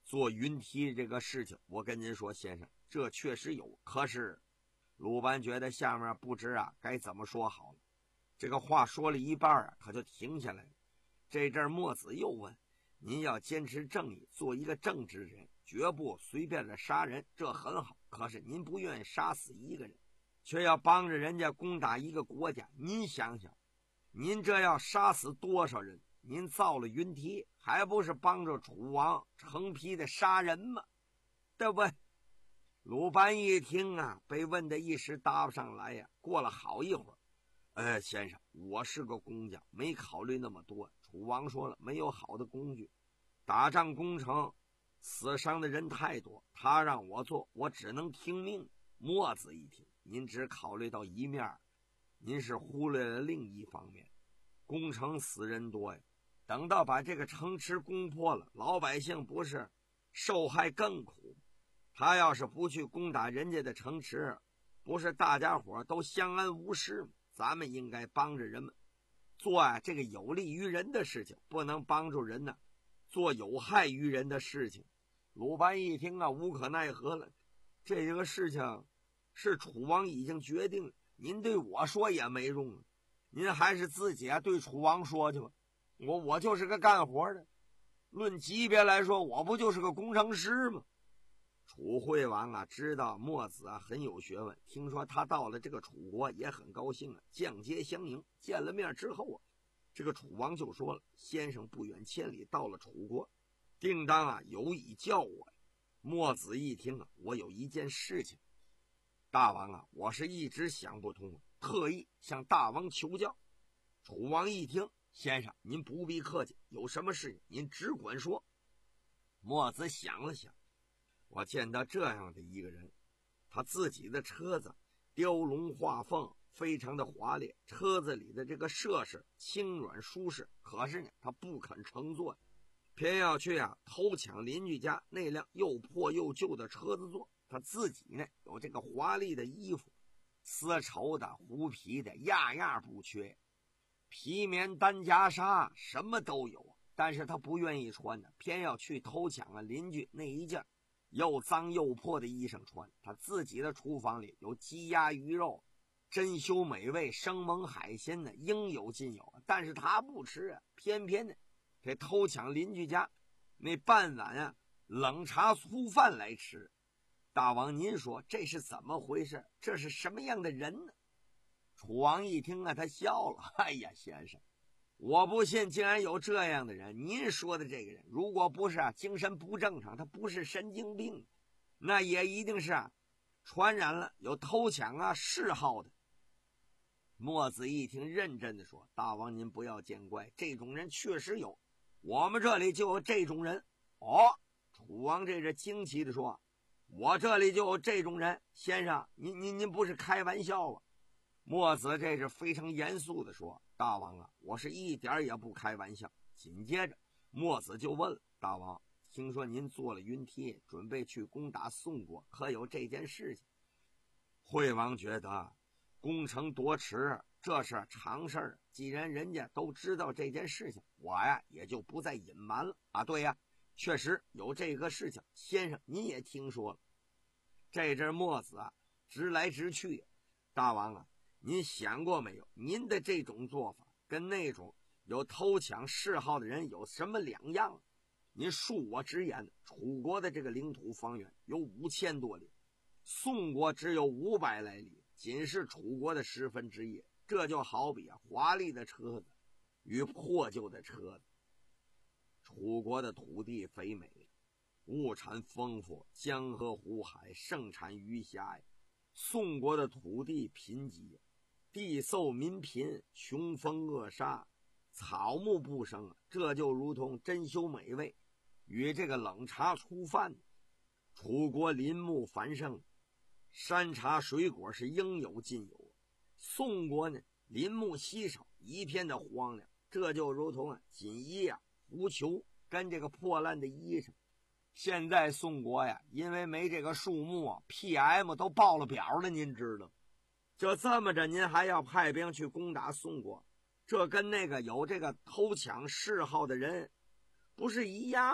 做云梯这个事情，我跟您说，先生，这确实有。可是鲁班觉得下面不知啊该怎么说好了。这个话说了一半啊，可就停下来了。这阵墨子又问：“您要坚持正义，做一个正直人，绝不随便的杀人，这很好。可是您不愿意杀死一个人，却要帮着人家攻打一个国家。您想想，您这要杀死多少人？您造了云梯，还不是帮着楚王成批的杀人吗？对不对？”鲁班一听啊，被问的一时答不上来呀。过了好一会儿，呃，先生，我是个工匠，没考虑那么多。楚王说了，没有好的工具，打仗攻城，死伤的人太多，他让我做，我只能听命。墨子一听，您只考虑到一面，您是忽略了另一方面。攻城死人多呀，等到把这个城池攻破了，老百姓不是受害更苦？他要是不去攻打人家的城池，不是大家伙都相安无事吗？咱们应该帮着人们做啊这个有利于人的事情，不能帮助人呢做有害于人的事情。鲁班一听啊，无可奈何了。这个事情是楚王已经决定了，您对我说也没用了，您还是自己啊对楚王说去吧。我我就是个干活的，论级别来说，我不就是个工程师吗？楚惠王啊，知道墨子啊很有学问，听说他到了这个楚国也很高兴啊，降阶相迎。见了面之后啊，这个楚王就说了：“先生不远千里到了楚国，定当啊有意教我呀。”墨子一听啊，我有一件事情，大王啊，我是一直想不通，特意向大王求教。楚王一听：“先生，您不必客气，有什么事情您只管说。”墨子想了想，我见到这样的一个人，他自己的车子雕龙画凤，非常的华丽，车子里的这个设施轻软舒适，可是呢他不肯乘坐，偏要去啊偷抢邻居家那辆又破又旧的车子坐。他自己呢有这个华丽的衣服，丝绸的、狐皮的，样样不缺，皮棉单袈裟什么都有，但是他不愿意穿的，偏要去偷抢啊邻居那一件又脏又破的衣裳穿。他自己的厨房里有鸡鸭鱼肉，珍馐美味，生猛海鲜呢，应有尽有，但是他不吃啊，偏偏呢给偷抢邻居家那半碗啊冷茶粗饭来吃。大王您说这是怎么回事？这是什么样的人呢？楚王一听啊，他笑了：“哎呀，先生，我不信竟然有这样的人。您说的这个人，如果不是啊精神不正常，他不是神经病，那也一定是啊传染了有偷抢啊嗜好的。”墨子一听，认真的说：“大王您不要见怪，这种人确实有，我们这里就有这种人。”哦，楚王这是惊奇的说：“我这里就有这种人，先生，您您您不是开玩笑吧？”墨子这是非常严肃的说：“大王啊，我是一点也不开玩笑。”紧接着墨子就问了：“大王，听说您做了云梯，准备去攻打宋国，可有这件事情？”惠王觉得攻城夺池这是常事儿，既然人家都知道这件事情，我呀也就不再隐瞒了啊。对呀，确实有这个事情，先生您也听说了。这阵墨子啊直来直去：“大王啊，您想过没有，您的这种做法跟那种有偷抢嗜好的人有什么两样？您恕我直言，楚国的这个领土方圆有五千多里，宋国只有五百来里，仅是楚国的十分之一。这就好比啊华丽的车子与破旧的车子。楚国的土地肥美，物产丰富，江河湖海，盛产鱼虾呀。宋国的土地贫瘠，地瘦民贫，穷风恶沙，草木不生，这就如同珍馐美味与这个冷茶粗饭。楚国林木繁盛，山茶水果是应有尽有。宋国呢林木稀少，一片的荒凉，这就如同啊锦衣啊狐裘跟这个破烂的衣裳。现在宋国呀，因为没这个树木啊 P M 都爆了表了，您知道，就这么着您还要派兵去攻打宋国，这跟那个有这个偷抢嗜好的人不是一样吗？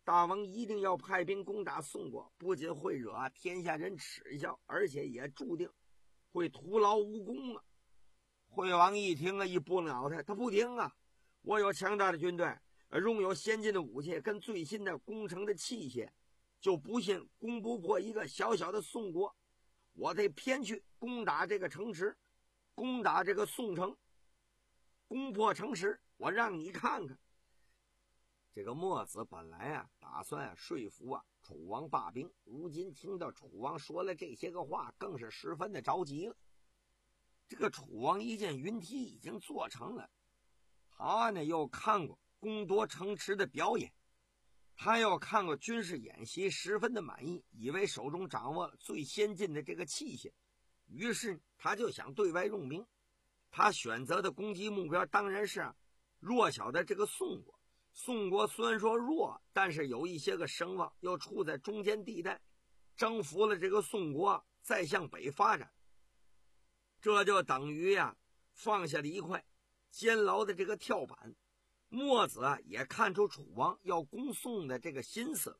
大王一定要派兵攻打宋国，不仅会惹天下人耻笑，而且也注定会徒劳无功啊！惠王一听啊，一拨脑袋，他不听啊！我有强大的军队，拥有先进的武器跟最新的工程的器械，就不信攻不破一个小小的宋国。我得偏去攻打这个城池，攻打这个宋城，攻破城池，我让你看看。这个墨子本来啊打算啊说服啊楚王罢兵，如今听到楚王说了这些个话，更是十分的着急了。这个楚王一见云梯已经做成了，他呢又看过攻夺城池的表演，他又看过军事演习，十分的满意，以为手中掌握了最先进的这个器械，于是他就想对外用兵。他选择的攻击目标当然是、啊、弱小的这个宋国。宋国虽然说弱，但是有一些个声望，又处在中间地带，征服了这个宋国，再向北发展，这就等于呀、啊、放下了一块监牢的这个跳板。墨子啊也看出楚王要攻宋的这个心思。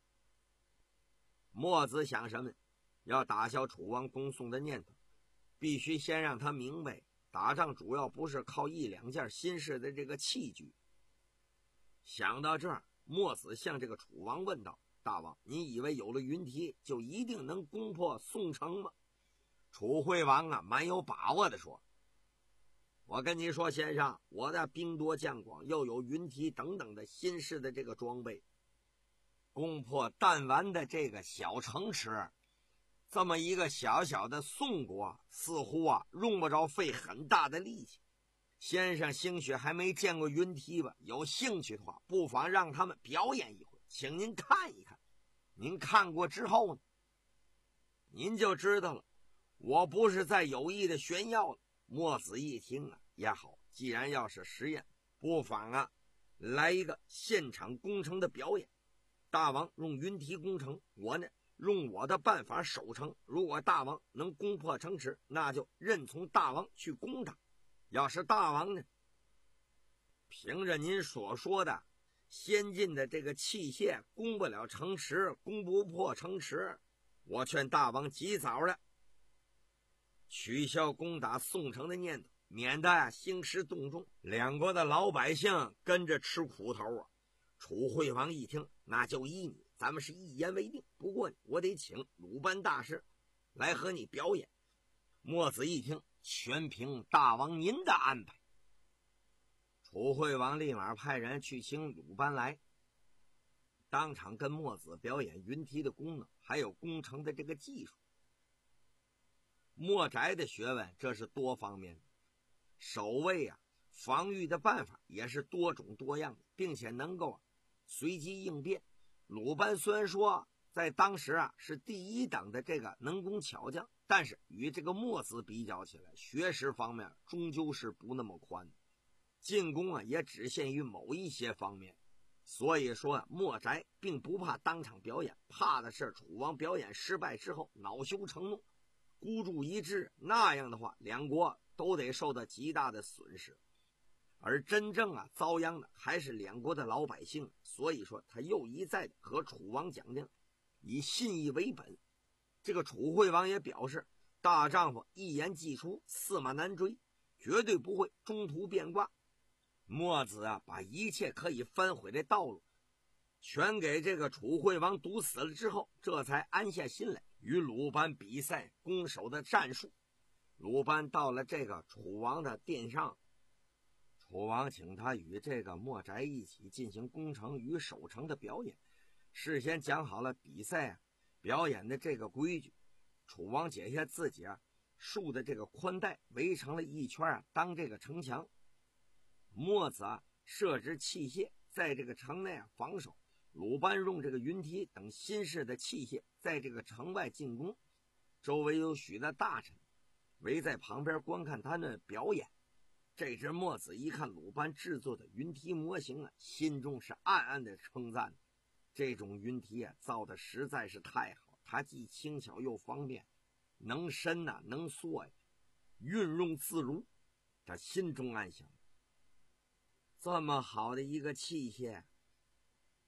墨子想什么？要打消楚王攻宋的念头，必须先让他明白，打仗主要不是靠一两件新式的这个器具。想到这儿，墨子向这个楚王问道：大王，你以为有了云梯就一定能攻破宋城吗？楚惠王啊蛮有把握的说：我跟你说，先生，我的兵多将广，又有云梯等等的新式的这个装备，攻破弹丸的这个小城池，这么一个小小的宋国，似乎啊用不着费很大的力气。先生兴许还没见过云梯吧？有兴趣的话，不妨让他们表演一回，请您看一看。您看过之后呢，您就知道了，我不是在有意的炫耀了。墨子一听啊，也好，既然要是实验，不妨啊来一个现场攻城的表演。大王用云梯攻城，我呢用我的办法守城。如果大王能攻破城池，那就任从大王去攻它。要是大王呢，凭着您所说的先进的这个器械，攻不了城池，攻不破城池，我劝大王及早的取消攻打宋城的念头，免得啊兴师动众，两国的老百姓跟着吃苦头啊。楚惠王一听，那就依你，咱们是一言为定。不过我得请鲁班大师来和你表演。墨子一听，全凭大王您的安排。楚惠王立马派人去请鲁班来，当场跟墨子表演云梯的功能，还有攻城的这个技术。墨翟的学问这是多方面的，守卫啊防御的办法也是多种多样的，并且能够啊随机应变。鲁班虽然说在当时啊是第一等的这个能工巧匠，但是与这个墨子比较起来，学识方面终究是不那么宽，进攻啊也只限于某一些方面。所以说啊，墨翟并不怕当场表演，怕的是楚王表演失败之后恼羞成怒，孤注一掷，那样的话两国都得受到极大的损失，而真正啊遭殃的还是两国的老百姓。所以说他又一再的和楚王讲定，以信义为本。这个楚惠王也表示，大丈夫一言既出，驷马难追，绝对不会中途变卦。墨子啊把一切可以反悔的道路全给这个楚惠王堵死了之后，这才安下心来与鲁班比赛攻守的战术。鲁班到了这个楚王的殿上，楚王请他与这个墨翟一起进行攻城与守城的表演，事先讲好了比赛啊表演的这个规矩。楚王解下自己啊竖的这个宽带，围成了一圈啊当这个城墙。墨子啊设置器械在这个城内啊防守，鲁班用这个云梯等新式的器械在这个城外进攻。周围有许多大臣围在旁边观看他们表演。这只墨子一看鲁班制作的云梯模型啊，心中是暗暗的称赞，这种云梯啊造的实在是太好，它既轻巧又方便，能伸啊能缩呀、啊，运用自如。他心中暗想，这么好的一个器械，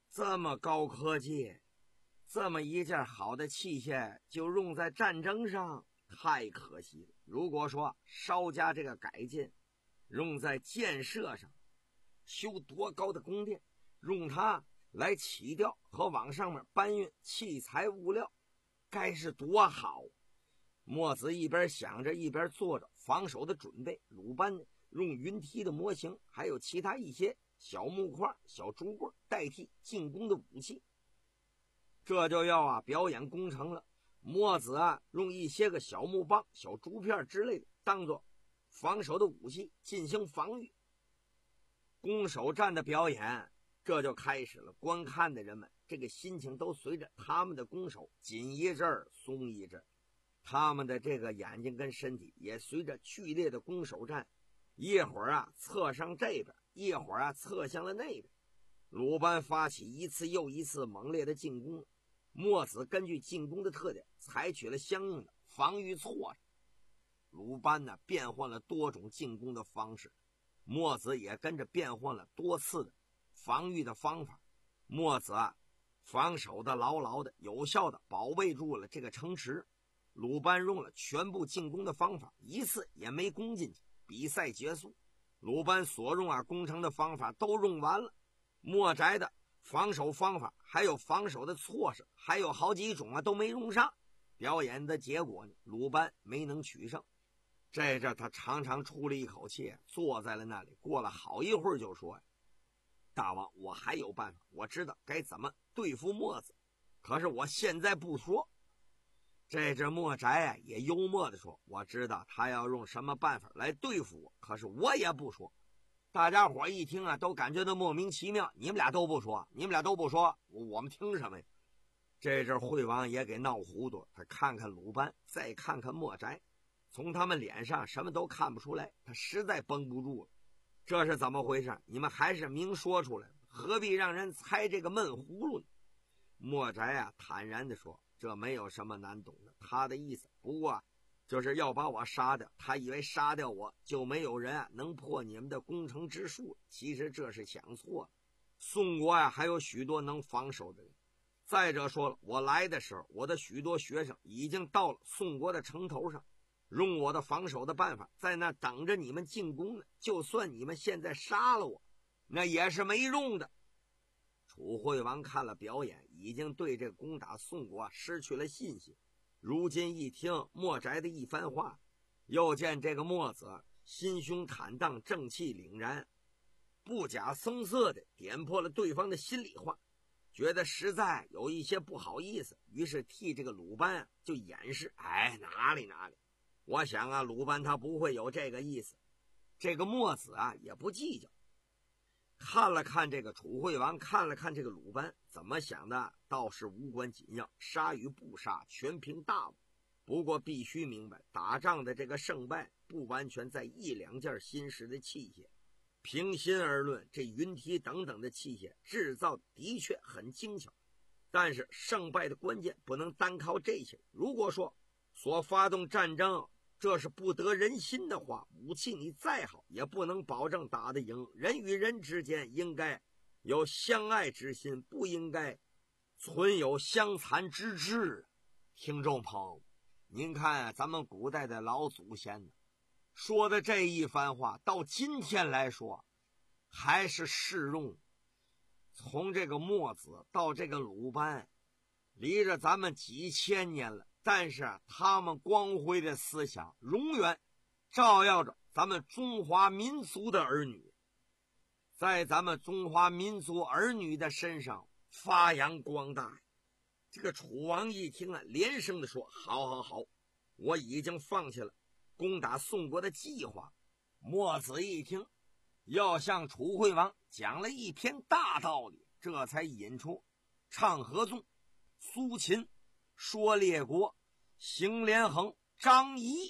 这么高科技，这么一件好的器械就用在战争上，太可惜了。如果说稍加这个改进，用在建设上，修多高的宫殿，用它来起吊和往上面搬运器材物料，该是多好。墨子一边想着一边做着防守的准备。鲁班用云梯的模型还有其他一些小木块小竹棍代替进攻的武器，这就要啊表演攻城了。墨子啊用一些个小木棒小竹片之类的当做防守的武器进行防御。攻守战的表演这就开始了，观看的人们这个心情都随着他们的攻守紧一阵儿松一阵儿，他们的这个眼睛跟身体也随着剧烈的攻守战一会儿啊侧上这边，一会儿啊侧向了那边。鲁班发起一次又一次猛烈的进攻，墨子根据进攻的特点采取了相应的防御措施。鲁班呢变换了多种进攻的方式，墨子也跟着变换了多次的防御的方法。墨子啊防守的牢牢的有效的保卫住了这个城池，鲁班用了全部进攻的方法，一次也没攻进去。比赛结束，鲁班所用啊攻城的方法都用完了，墨翟的防守方法还有防守的措施还有好几种啊都没用上。表演的结果呢，鲁班没能取胜。这阵他长长出了一口气，坐在了那里。过了好一会儿就说：“大王，我还有办法，我知道该怎么对付墨子，可是我现在不说。”这只墨翟啊也幽默地说：“我知道他要用什么办法来对付我，可是我也不说。”大家伙一听啊都感觉到莫名其妙，你们俩都不说，你们俩都不说，我们听什么呀？这阵惠王也给闹糊涂，他看看鲁班，再看看墨翟，从他们脸上什么都看不出来，他实在绷不住了。这是怎么回事？你们还是明说出来，何必让人猜这个闷葫芦呢？墨翟啊坦然地说：“这没有什么难懂的，他的意思不过就是要把我杀掉，他以为杀掉我就没有人啊能破你们的攻城之术，其实这是想错了。宋国啊还有许多能防守的人，再者说了，我来的时候我的许多学生已经到了宋国的城头上，用我的防守的办法在那等着你们进攻呢，就算你们现在杀了我那也是没用的。”楚惠王看了表演，已经对这个攻打宋国失去了信心。如今一听墨翟的一番话，又见这个墨子心胸坦荡，正气凛然，不假声色地点破了对方的心里话，觉得实在有一些不好意思，于是替这个鲁班啊就掩饰：“哎，哪里哪里，我想啊鲁班他不会有这个意思。”这个墨子啊也不计较，看了看这个楚惠王，看了看这个鲁班，怎么想的倒是无关紧要，杀与不杀全凭大王。不过必须明白，打仗的这个胜败不完全在一两件新式的器械。平心而论，这云梯等等的器械制造的确很精巧，但是胜败的关键不能单靠这些。如果说所发动战争这是不得人心的话，武器你再好也不能保证打得赢。人与人之间应该有相爱之心，不应该存有相残之志。听众朋友，您看咱们古代的老祖先呢说的这一番话，到今天来说还是适用。从这个墨子到这个鲁班，离着咱们几千年了，但是他们光辉的思想永远照耀着咱们中华民族的儿女，在咱们中华民族儿女的身上发扬光大。这个楚王一听啊，连声的说：“好好好，我已经放弃了攻打宋国的计划。”墨子一听，要向楚惠王讲了一篇大道理，这才引出唱合纵、苏秦、说列国、邢连横、张仪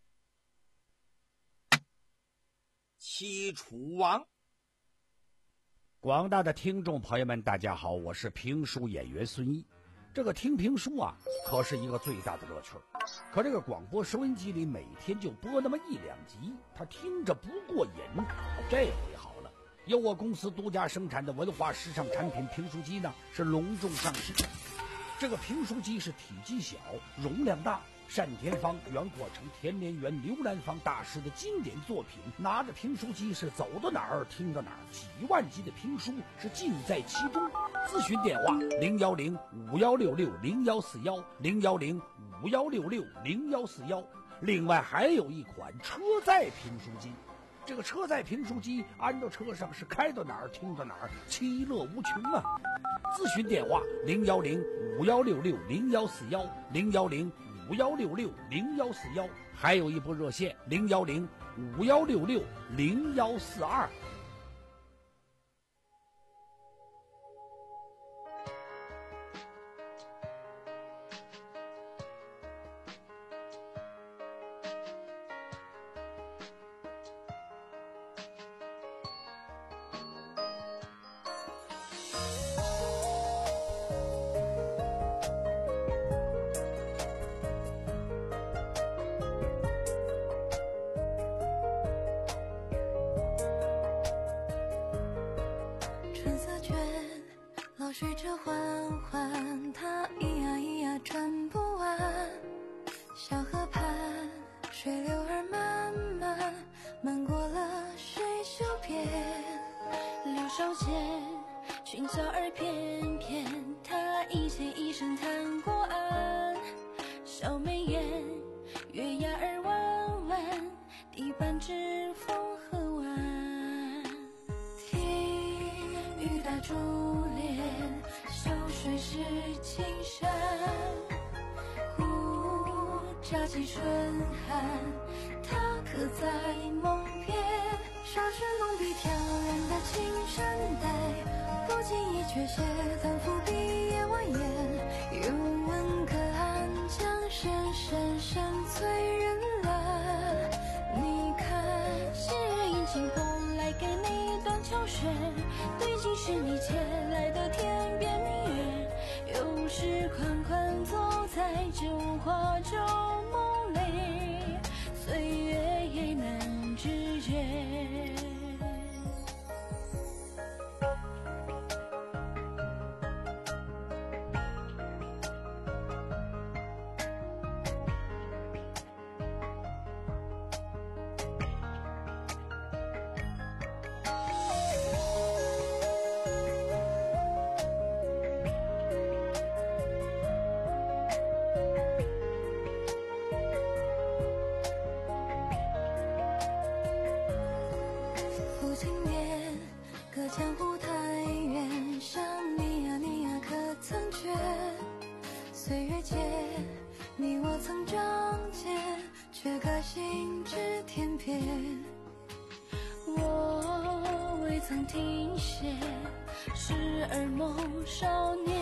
七楚王。 广大的听众朋友们大家好，我是评书演员孙一。这个听评书啊可是一个最大的乐趣，可这个广播收音机里每天就播那么一两集，他听着不过瘾。这回好了， 由我公司独家生产的文化时尚产品评书机呢是隆重上市。这个评书机是体积小，容量大，单田芳、袁国成、田连元、刘兰芳大师的经典作品，拿着评书机是走到哪儿听到哪儿，几万集的评书是尽在其中。咨询电话零幺零五幺六六零幺四幺零幺零五幺六六零幺四幺。另外还有一款车载评书机，这个车载评书机安到车上是开到哪儿听到哪儿，其乐无穷啊！咨询电话零幺零五幺六六零幺四幺零幺零五幺六六零幺四幺，还有一部热线零幺零五幺六六零幺四二。 水车缓缓，它咿呀咿呀转不完。小河畔，水流儿漫漫，漫过了水袖边。柳梢间，裙角儿翩翩，它一前一身弹过岸。小眉眼，月牙儿弯弯，堤畔指缝河湾。听雨打珠帘，秀水是青山，呼乍起春寒，它刻在梦边。少时浓笔挑染的青山黛，不经意却写淡伏笔夜蜿蜒。又闻隔岸江声声声催人懒。你看昔日殷勤风来给你断桥雪，对镜是你借来的天边明月。有时款款走在旧画旧梦里，岁月也难知觉。江湖太远，想你呀你呀可曾觉？岁月间，你我曾仗剑，却各行至天边。我未曾停歇，时而梦少年。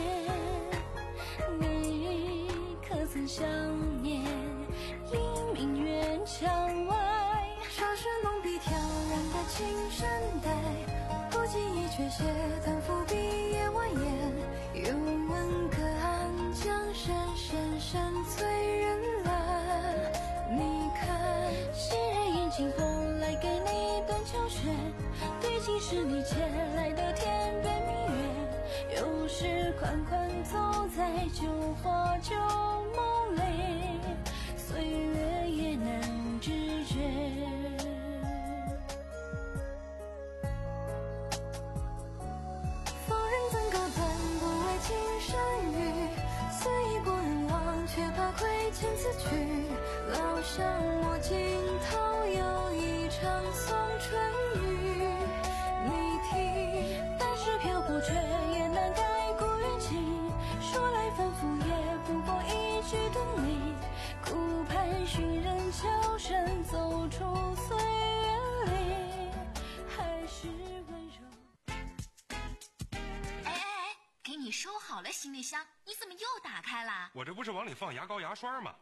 你可曾想念？黎明远墙外，少时浓笔挑染的青山黛。不经意却写淡伏笔夜蜿蜒，又闻隔岸江声声声催人懒。你看昔日殷勤风来给你断桥雪，对镜是你借来的天边明月。有时款款走在旧画旧梦里，岁月也难知觉。千字句，老巷陌惊涛，又一场送春雨。你听，但是漂泊却也难改故园情。说来反复也不过一句等你，顾盼寻人桥声走出岁月里，还是温柔。 哎哎哎，给你收好了行李箱，你怎么又打开了？ 我这不是往里放牙膏牙刷吗？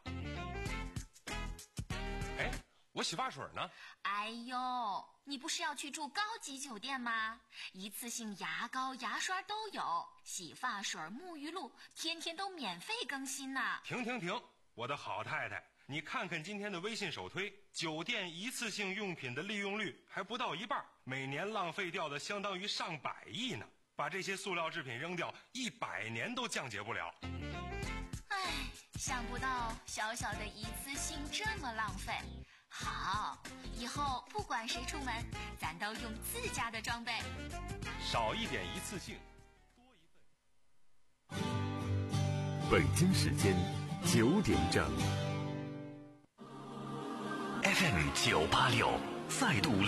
哎，我洗发水呢？ 哎呦，你不是要去住高级酒店吗？一次性牙膏牙刷都有，洗发水沐浴露天天都免费更新呢。 停停停，我的好太太， 你看看今天的微信首推，酒店一次性用品的利用率还不到一半，每年浪费掉的相当于上百亿呢。把这些塑料制品扔掉，一百年都降解不了。 唉，想不到小小的一次性这么浪费。好，以后不管谁出门，咱都用自家的装备， 少一点一次性，多一份。 北京时间九点整 ，F M 九八六再度。